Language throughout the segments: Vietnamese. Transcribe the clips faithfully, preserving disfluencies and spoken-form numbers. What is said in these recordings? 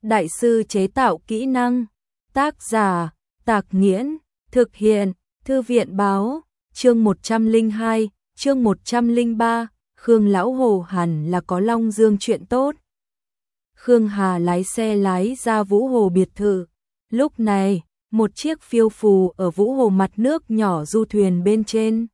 đại sư chế tạo kỹ năng. Tác giả, Tạc Nghiễn, thực hiện, Thư viện báo, chương một trăm lẻ hai, chương một trăm lẻ ba, Khương Lão Hồ hẳn là có Long Dương chuyện tốt. Khương Hà lái xe lái ra Vũ Hồ biệt thự. Lúc này, một chiếc phiêu phù ở Vũ Hồ mặt nước nhỏ du thuyền bên trên.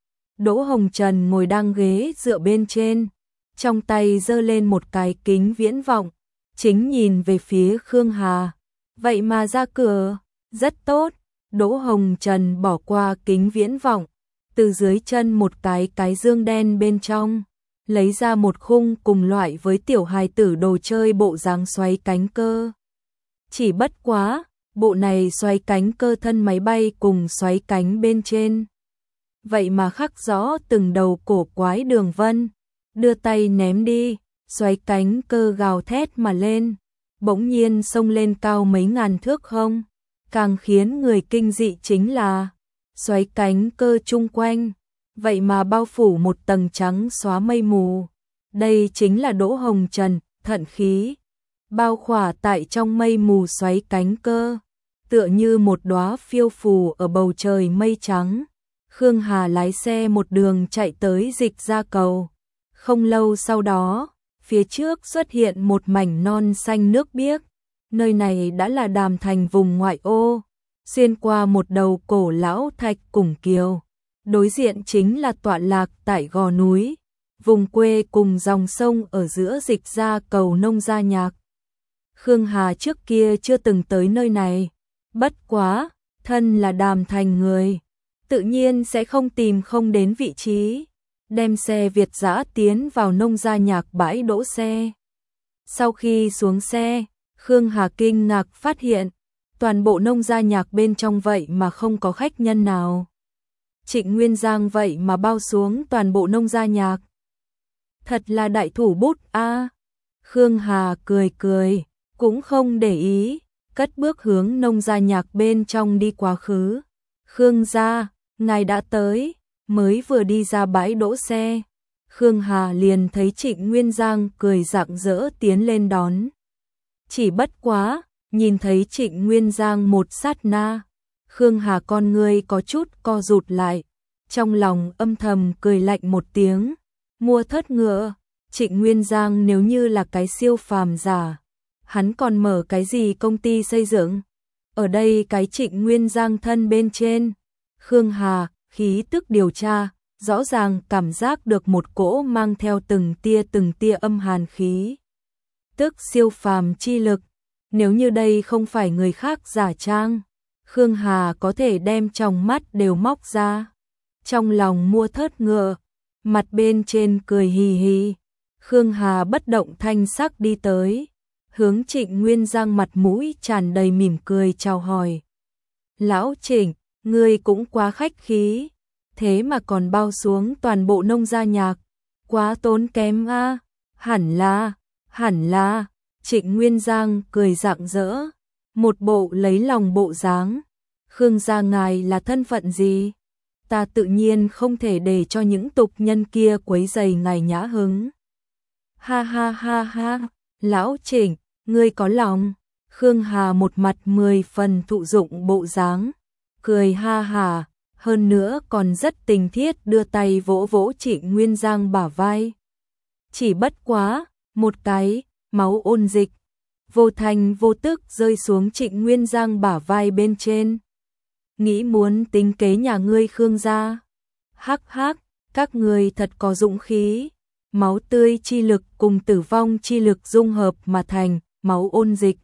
Đỗ Hồng Trần ngồi đang ghế dựa bên trên, trong tay giơ lên một cái kính viễn vọng, chính nhìn về phía Khương Hà. Vậy mà ra cửa, rất tốt. Đỗ Hồng Trần bỏ qua kính viễn vọng, từ dưới chân một cái cái dương đen bên trong, lấy ra một khung cùng loại với tiểu hài tử đồ chơi bộ dáng xoay cánh cơ. Chỉ bất quá, bộ này xoay cánh cơ thân máy bay cùng xoay cánh bên trên. Vậy mà khắc rõ từng đầu cổ quái đường vân, đưa tay ném đi, xoay cánh cơ gào thét mà lên, bỗng nhiên xông lên cao mấy ngàn thước không. Càng khiến người kinh dị chính là, xoáy cánh cơ chung quanh, vậy mà bao phủ một tầng trắng xóa mây mù. Đây chính là Đỗ Hồng Trần, thận khí, bao khỏa tại trong mây mù xoáy cánh cơ, tựa như một đóa phiêu phù ở bầu trời mây trắng. Khương Hà lái xe một đường chạy tới Dịch Gia Cầu. Không lâu sau đó, phía trước xuất hiện một mảnh non xanh nước biếc. Nơi này đã là Đàm Thành vùng ngoại ô, xuyên qua một đầu cổ lão thạch cùng kiều. Đối diện chính là tọa lạc tại gò núi, vùng quê cùng dòng sông ở giữa Dịch Gia Cầu Nông Gia Nhạc. Khương Hà trước kia chưa từng tới nơi này, bất quá, thân là Đàm Thành người, tự nhiên sẽ không tìm không đến vị trí, đem xe Việt dã tiến vào Nông Gia Nhạc bãi đỗ xe. Sau khi xuống xe, Khương Hà kinh ngạc phát hiện, toàn bộ Nông Gia Nhạc bên trong vậy mà không có khách nhân nào. Trịnh Nguyên Giang vậy mà bao xuống toàn bộ Nông Gia Nhạc. Thật là đại thủ bút a. À. Khương Hà cười cười, cũng không để ý, cất bước hướng Nông Gia Nhạc bên trong đi quá khứ. Khương gia, ngài đã tới, mới vừa đi ra bãi đỗ xe. Khương Hà liền thấy Trịnh Nguyên Giang cười rạng rỡ tiến lên đón. Chỉ bất quá, nhìn thấy Trịnh Nguyên Giang một sát na, Khương Hà con ngươi có chút co rụt lại, trong lòng âm thầm cười lạnh một tiếng. Mua thớt ngựa, Trịnh Nguyên Giang nếu như là cái siêu phàm giả, hắn còn mở cái gì công ty xây dựng? Ở đây cái Trịnh Nguyên Giang thân bên trên, Khương Hà, khí tức điều tra, rõ ràng cảm giác được một cỗ mang theo từng tia từng tia âm hàn khí. Tức siêu phàm chi lực, nếu như đây không phải người khác giả trang, Khương Hà có thể đem trong mắt đều móc ra. Trong lòng mua thớt ngựa, mặt bên trên cười hì hì, Khương Hà bất động thanh sắc đi tới, hướng Trịnh Nguyên Giang mặt mũi tràn đầy mỉm cười chào hỏi. Lão Trịnh, ngươi cũng quá khách khí, thế mà còn bao xuống toàn bộ Nông Gia Nhạc, quá tốn kém a. À. Hẳn là, hẳn là, Trịnh Nguyên Giang cười rạng rỡ, một bộ lấy lòng bộ dáng. Khương gia ngài là thân phận gì? Ta tự nhiên không thể để cho những tục nhân kia quấy rầy ngài nhã hứng. Ha ha ha ha, lão Trịnh, ngươi có lòng. Khương Hà một mặt mười phần thụ dụng bộ dáng, cười ha hà, hơn nữa còn rất tình thiết đưa tay vỗ vỗ Trịnh Nguyên Giang bả vai. Chỉ bất quá, một cái, máu ôn dịch, vô thành vô tức rơi xuống Trịnh Nguyên Giang bả vai bên trên. Nghĩ muốn tính kế nhà ngươi Khương gia. Hắc hắc, các ngươi thật có dũng khí. Máu tươi chi lực cùng tử vong chi lực dung hợp mà thành máu ôn dịch.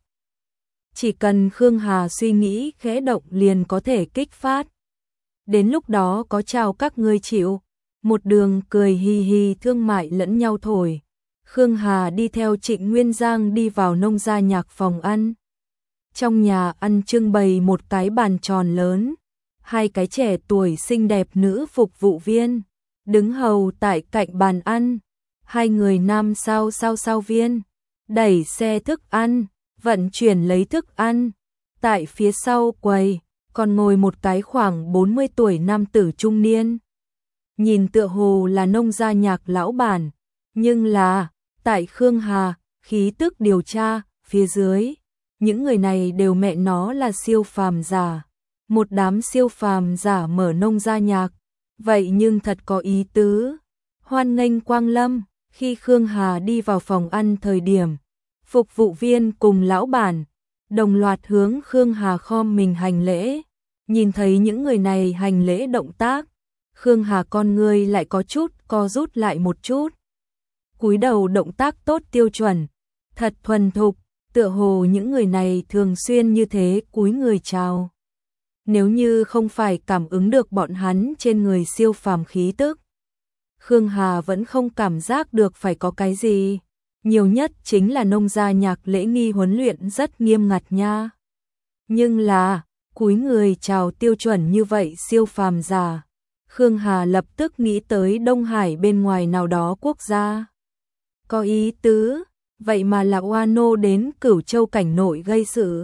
Chỉ cần Khương Hà suy nghĩ khẽ động liền có thể kích phát. Đến lúc đó có chào các ngươi chịu. Một đường cười hì hì thương mại lẫn nhau thổi. Khương Hà đi theo Trịnh Nguyên Giang đi vào Nông Gia Nhạc phòng ăn. Trong nhà ăn trưng bày một cái bàn tròn lớn, hai cái trẻ tuổi xinh đẹp nữ phục vụ viên, đứng hầu tại cạnh bàn ăn, hai người nam sao sao sao viên, đẩy xe thức ăn, vận chuyển lấy thức ăn. Tại phía sau quầy, còn ngồi một cái khoảng bốn mươi tuổi nam tử trung niên. Nhìn tựa hồ là Nông Gia Nhạc lão bản, nhưng là, tại Khương Hà, khí tức điều tra, phía dưới, những người này đều mẹ nó là siêu phàm giả. Một đám siêu phàm giả mở nông gia nhạc, vậy nhưng thật có ý tứ. Hoan nghênh quang lâm. Khi Khương Hà đi vào phòng ăn thời điểm, phục vụ viên cùng lão bản đồng loạt hướng Khương Hà khom mình hành lễ. Nhìn thấy những người này hành lễ động tác, Khương Hà con người lại có chút co rút lại một chút. Cúi đầu động tác tốt tiêu chuẩn, thật thuần thục, tựa hồ những người này thường xuyên như thế cúi người chào. Nếu như không phải cảm ứng được bọn hắn trên người siêu phàm khí tức, Khương Hà vẫn không cảm giác được phải có cái gì. Nhiều nhất chính là nông gia nhạc lễ nghi huấn luyện rất nghiêm ngặt nha. Nhưng là, cúi người chào tiêu chuẩn như vậy siêu phàm giả. Khương Hà lập tức nghĩ tới Đông Hải bên ngoài nào đó quốc gia. Có ý tứ, vậy mà là Oano đến Cửu Châu cảnh nội gây sự.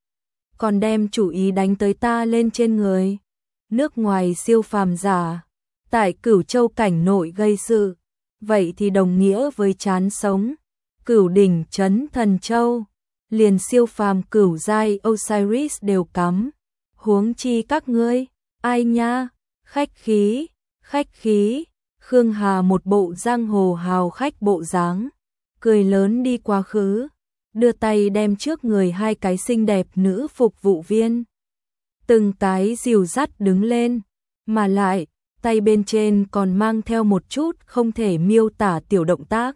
Còn đem chủ ý đánh tới ta lên trên người. Nước ngoài siêu phàm giả, tại Cửu Châu cảnh nội gây sự, vậy thì đồng nghĩa với chán sống. Cửu đỉnh trấn Thần Châu, liền siêu phàm cửu giai Osiris đều cắm. Huống chi các ngươi, ai nha, khách khí, khách khí. Khương Hà một bộ giang hồ hào khách bộ dáng, cười lớn đi quá khứ, đưa tay đem trước người hai cái xinh đẹp nữ phục vụ viên. Từng cái dìu dắt đứng lên, mà lại, tay bên trên còn mang theo một chút không thể miêu tả tiểu động tác.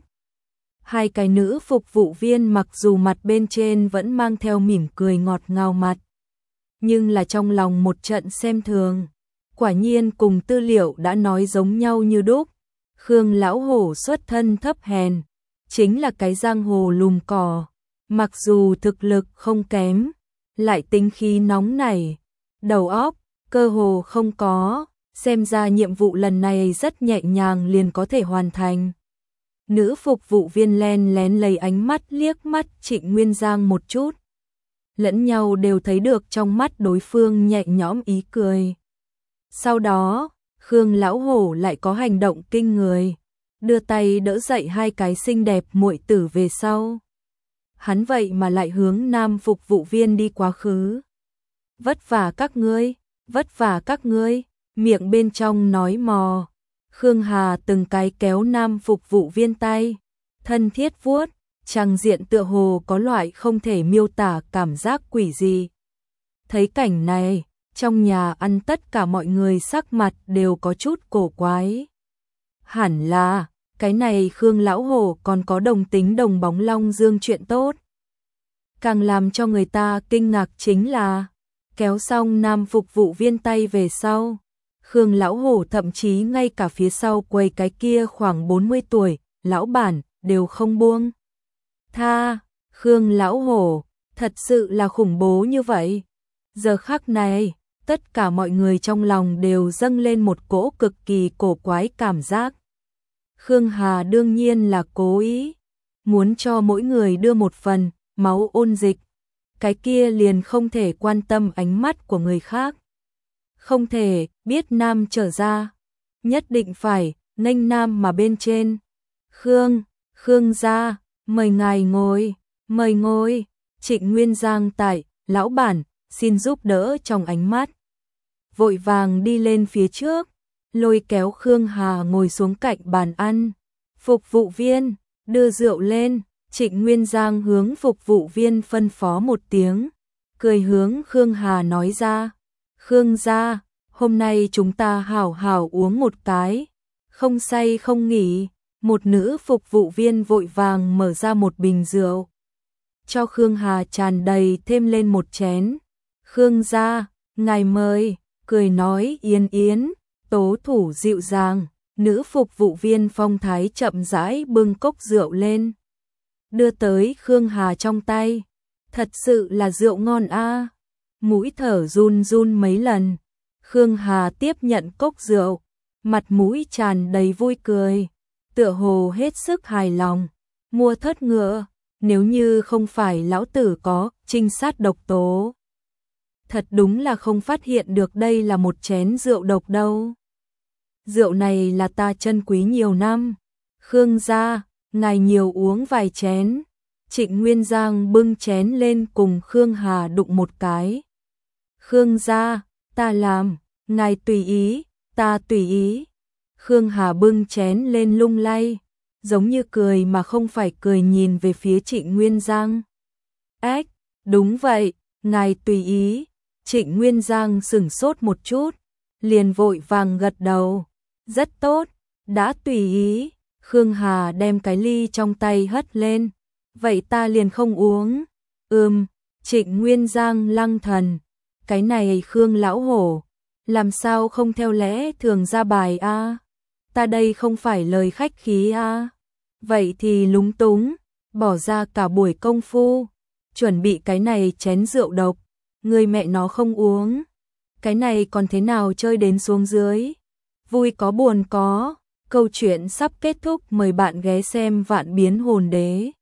Hai cái nữ phục vụ viên mặc dù mặt bên trên vẫn mang theo mỉm cười ngọt ngào mặt, nhưng là trong lòng một trận xem thường. Quả nhiên cùng tư liệu đã nói giống nhau như đúc. Khương lão hổ xuất thân thấp hèn, chính là cái giang hồ lùm cỏ, mặc dù thực lực không kém, lại tính khí nóng nảy, đầu óc cơ hồ không có, xem ra nhiệm vụ lần này rất nhẹ nhàng liền có thể hoàn thành. Nữ phục vụ viên len lén lấy ánh mắt liếc mắt Trịnh Nguyên Giang một chút. Lẫn nhau đều thấy được trong mắt đối phương nhẹ nhõm ý cười. Sau đó, Khương lão hổ lại có hành động kinh người, đưa tay đỡ dậy hai cái xinh đẹp muội tử về sau. Hắn vậy mà lại hướng nam phục vụ viên đi quá khứ. Vất vả các ngươi, vất vả các ngươi, miệng bên trong nói mò. Khương Hà từng cái kéo nam phục vụ viên tay, thân thiết vuốt, tràng diện tựa hồ có loại không thể miêu tả cảm giác quỷ dị. Thấy cảnh này, trong nhà ăn tất cả mọi người sắc mặt đều có chút cổ quái. Hẳn là, cái này Khương lão hổ còn có đồng tính đồng bóng long dương chuyện tốt. Càng làm cho người ta kinh ngạc chính là, kéo xong nam phục vụ viên tay về sau, Khương lão hổ thậm chí ngay cả phía sau quầy cái kia khoảng bốn mươi tuổi, lão bản, đều không buông tha. Khương lão hổ, thật sự là khủng bố như vậy. Giờ khắc này, tất cả mọi người trong lòng đều dâng lên một cỗ cực kỳ cổ quái cảm giác. Khương Hà đương nhiên là cố ý, muốn cho mỗi người đưa một phần máu ôn dịch. Cái kia liền không thể quan tâm ánh mắt của người khác. Không thể biết nam trở ra, nhất định phải nghênh nam mà bên trên. Khương, Khương gia, mời ngài ngồi, mời ngồi. Trịnh Nguyên Giang tại, lão bản, xin giúp đỡ trong ánh mắt. Vội vàng đi lên phía trước, lôi kéo Khương Hà ngồi xuống cạnh bàn ăn. Phục vụ viên, đưa rượu lên. Trịnh Nguyên Giang hướng phục vụ viên phân phó một tiếng, cười hướng Khương Hà nói ra. Khương gia, hôm nay chúng ta hảo hảo uống một cái, không say không nghỉ. Một nữ phục vụ viên vội vàng mở ra một bình rượu, cho Khương Hà tràn đầy thêm lên một chén. Khương gia, ngài mời, cười nói yến yến, tố thủ dịu dàng. Nữ phục vụ viên phong thái chậm rãi bưng cốc rượu lên, đưa tới Khương Hà trong tay. Thật sự là rượu ngon a. Mũi thở run run mấy lần. Khương Hà tiếp nhận cốc rượu, mặt mũi tràn đầy vui cười, tựa hồ hết sức hài lòng. Mua thất ngựa, nếu như không phải lão tử có trinh sát độc tố, thật đúng là không phát hiện được đây là một chén rượu độc đâu. Rượu này là ta trân quý nhiều năm. Khương gia, ngài nhiều uống vài chén. Trịnh Nguyên Giang bưng chén lên cùng Khương Hà đụng một cái. Khương gia, ta làm, ngài tùy ý, ta tùy ý. Khương Hà bưng chén lên lung lay, giống như cười mà không phải cười nhìn về phía Trịnh Nguyên Giang. Ếch, đúng vậy, ngài tùy ý. Trịnh Nguyên Giang sửng sốt một chút, liền vội vàng gật đầu. Rất tốt, đã tùy ý. Khương Hà đem cái ly trong tay hất lên. Vậy ta liền không uống. Ừm, Trịnh Nguyên Giang lăng thần. Cái này Khương lão hổ, làm sao không theo lẽ thường ra bài a? Ta đây không phải lời khách khí a. Vậy thì lúng túng, bỏ ra cả buổi công phu, chuẩn bị cái này chén rượu độc, người mẹ nó không uống. Cái này còn thế nào chơi đến xuống dưới? Vui có buồn có, câu chuyện sắp kết thúc, mời bạn ghé xem Vạn Biến Hồn Đế.